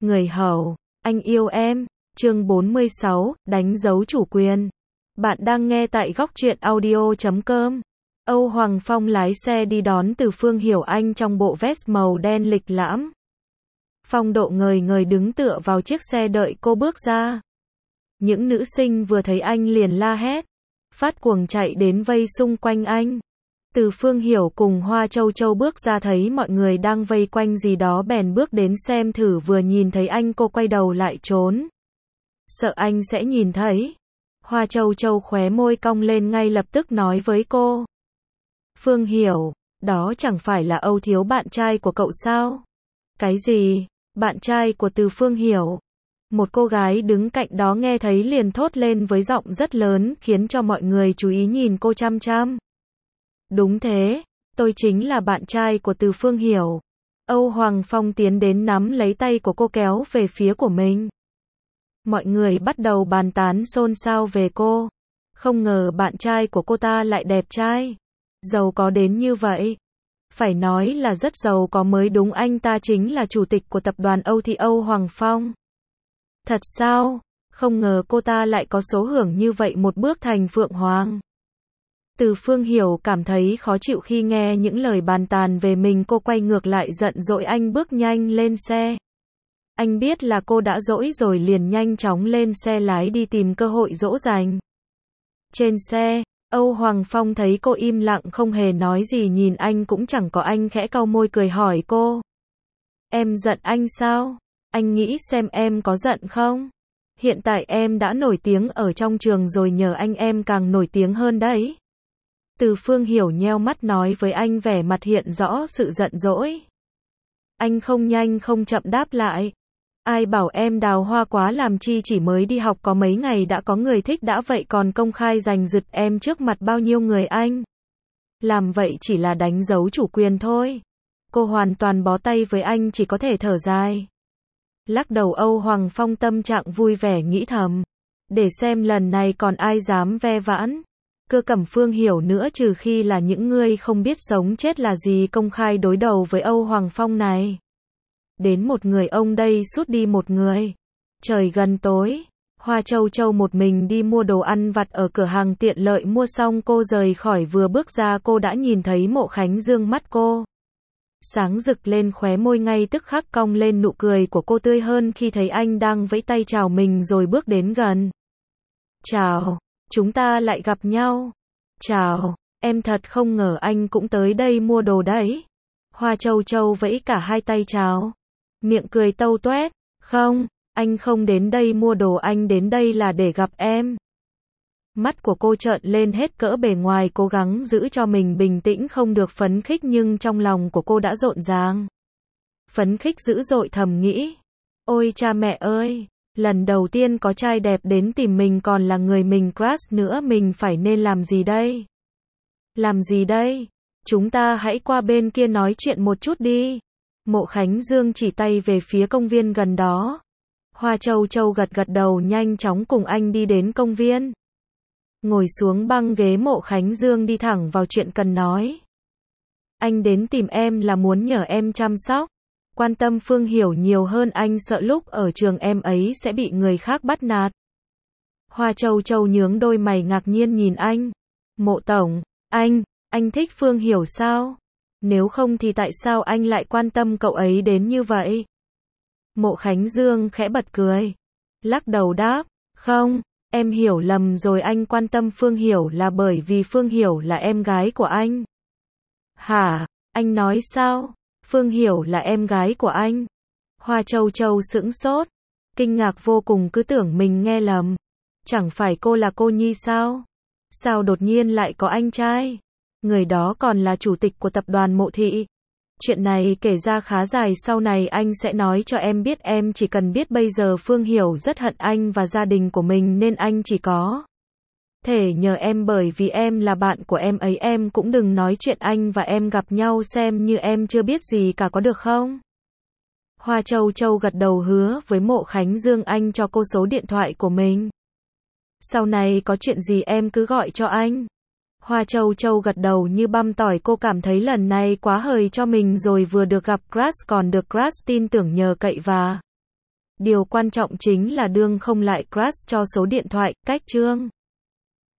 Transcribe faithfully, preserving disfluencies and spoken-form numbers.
Người hầu, anh yêu em, chương bốn mươi sáu, đánh dấu chủ quyền. Bạn đang nghe tại góc truyện audio chấm com. Âu Hoàng Phong lái xe đi đón Từ Phương Hiểu Anh trong bộ vest màu đen lịch lãm. Phong Độ ngời ngời đứng tựa vào chiếc xe đợi cô bước ra. Những nữ sinh vừa thấy anh liền la hét, phát cuồng chạy đến vây xung quanh anh. Từ Phương Hiểu cùng Hoa Châu Châu bước ra thấy mọi người đang vây quanh gì đó bèn bước đến xem thử, vừa nhìn thấy anh cô quay đầu lại trốn. Sợ anh sẽ nhìn thấy. Hoa Châu Châu khóe môi cong lên ngay lập tức nói với cô. Phương Hiểu, đó chẳng phải là Âu Thiếu bạn trai của cậu sao? Cái gì? Bạn trai của Từ Phương Hiểu? Một cô gái đứng cạnh đó nghe thấy liền thốt lên với giọng rất lớn khiến cho mọi người chú ý nhìn cô chăm chăm. Đúng thế, tôi chính là bạn trai của Từ Phương Hiểu. Âu Hoàng Phong tiến đến nắm lấy tay của cô kéo về phía của mình. Mọi người bắt đầu bàn tán xôn xao về cô. Không ngờ bạn trai của cô ta lại đẹp trai, giàu có đến như vậy. Phải nói là rất giàu có mới đúng, anh ta chính là chủ tịch của tập đoàn Âu Thị Âu Hoàng Phong. Thật sao? Không ngờ cô ta lại có số hưởng như vậy, một bước thành Phượng Hoàng. Từ Phương Hiểu cảm thấy khó chịu khi nghe những lời bàn tàn về mình, cô quay ngược lại giận dỗi. Anh bước nhanh lên xe. Anh biết là cô đã dỗi rồi liền nhanh chóng lên xe lái đi tìm cơ hội dỗ dành. Trên xe, Âu Hoàng Phong thấy cô im lặng không hề nói gì, nhìn anh cũng chẳng có, anh khẽ cau môi cười hỏi cô. Em giận anh sao? Anh nghĩ xem em có giận không? Hiện tại em đã nổi tiếng ở trong trường rồi, nhờ anh em càng nổi tiếng hơn đấy. Từ Phương Hiểu nheo mắt nói với anh, vẻ mặt hiện rõ sự giận dỗi. Anh không nhanh không chậm đáp lại. Ai bảo em đào hoa quá làm chi, chỉ mới đi học có mấy ngày đã có người thích đã vậy còn công khai giành giật em trước mặt bao nhiêu người. Anh làm vậy chỉ là đánh dấu chủ quyền thôi. Cô hoàn toàn bó tay với anh, chỉ có thể thở dài. Lắc đầu. Âu Hoàng Phong tâm trạng vui vẻ nghĩ thầm, để xem lần này còn ai dám ve vãn Cơ Cẩm Phương Hiểu nữa, trừ khi là những người không biết sống chết là gì công khai đối đầu với Âu Hoàng Phong này. Đến một người ông đây sút đi một người. Trời gần tối, Hoa Châu Châu một mình đi mua đồ ăn vặt ở cửa hàng tiện lợi, mua xong cô rời khỏi, vừa bước ra cô đã nhìn thấy Mộ Khánh Dương, mắt cô sáng rực lên, khóe môi ngay tức khắc cong lên, nụ cười của cô tươi hơn khi thấy anh đang vẫy tay chào mình rồi bước đến gần. Chào, chúng ta lại gặp nhau. Chào, em thật không ngờ anh cũng tới đây mua đồ đấy. Hoa Châu Châu vẫy cả hai tay chào, miệng cười tâu toét. Không, anh không đến đây mua đồ, anh đến đây là để gặp em. Mắt của cô trợn lên hết cỡ, bề ngoài cố gắng giữ cho mình bình tĩnh không được phấn khích, nhưng trong lòng của cô đã rộn ràng. Phấn khích dữ dội, thầm nghĩ. Ôi cha mẹ ơi, lần đầu tiên có trai đẹp đến tìm mình, còn là người mình crush nữa, mình phải nên làm gì đây? Làm gì đây? Chúng ta hãy qua bên kia nói chuyện một chút đi. Mộ Khánh Dương chỉ tay về phía công viên gần đó. Hoa Châu Châu gật gật đầu, nhanh chóng cùng anh đi đến công viên. Ngồi xuống băng ghế, Mộ Khánh Dương đi thẳng vào chuyện cần nói. Anh đến tìm em là muốn nhờ em chăm sóc, quan tâm Phương Hiểu nhiều hơn, anh sợ lúc ở trường em ấy sẽ bị người khác bắt nạt. Hoa Châu Châu nhướng đôi mày ngạc nhiên nhìn anh. Mộ tổng, anh, anh thích Phương Hiểu sao? Nếu không thì tại sao anh lại quan tâm cậu ấy đến như vậy? Mộ Khánh Dương khẽ bật cười, lắc đầu đáp, không, em hiểu lầm rồi, anh quan tâm Phương Hiểu là bởi vì Phương Hiểu là em gái của anh. Hả? Anh nói sao? Phương Hiểu là em gái của anh? Hoa Châu Châu sững sốt, kinh ngạc vô cùng, cứ tưởng mình nghe lầm. Chẳng phải cô là cô Nhi sao? Sao đột nhiên lại có anh trai? Người đó còn là chủ tịch của tập đoàn Mộ Thị. Chuyện này kể ra khá dài, sau này anh sẽ nói cho em biết, em chỉ cần biết bây giờ Phương Hiểu rất hận anh và gia đình của mình nên anh chỉ có thể nhờ em, bởi vì em là bạn của em ấy, em cũng đừng nói chuyện anh và em gặp nhau xem như em chưa biết gì cả, có được không? Hoa Châu Châu gật đầu hứa với Mộ Khánh Dương anh cho cô số điện thoại của mình. Sau này có chuyện gì em cứ gọi cho anh. Hoa Châu Châu gật đầu như băm tỏi, cô cảm thấy lần này quá hời cho mình rồi, vừa được gặp crush còn được crush tin tưởng nhờ cậy và Điều quan trọng chính là đương không lại crush cho số điện thoại, cách chương.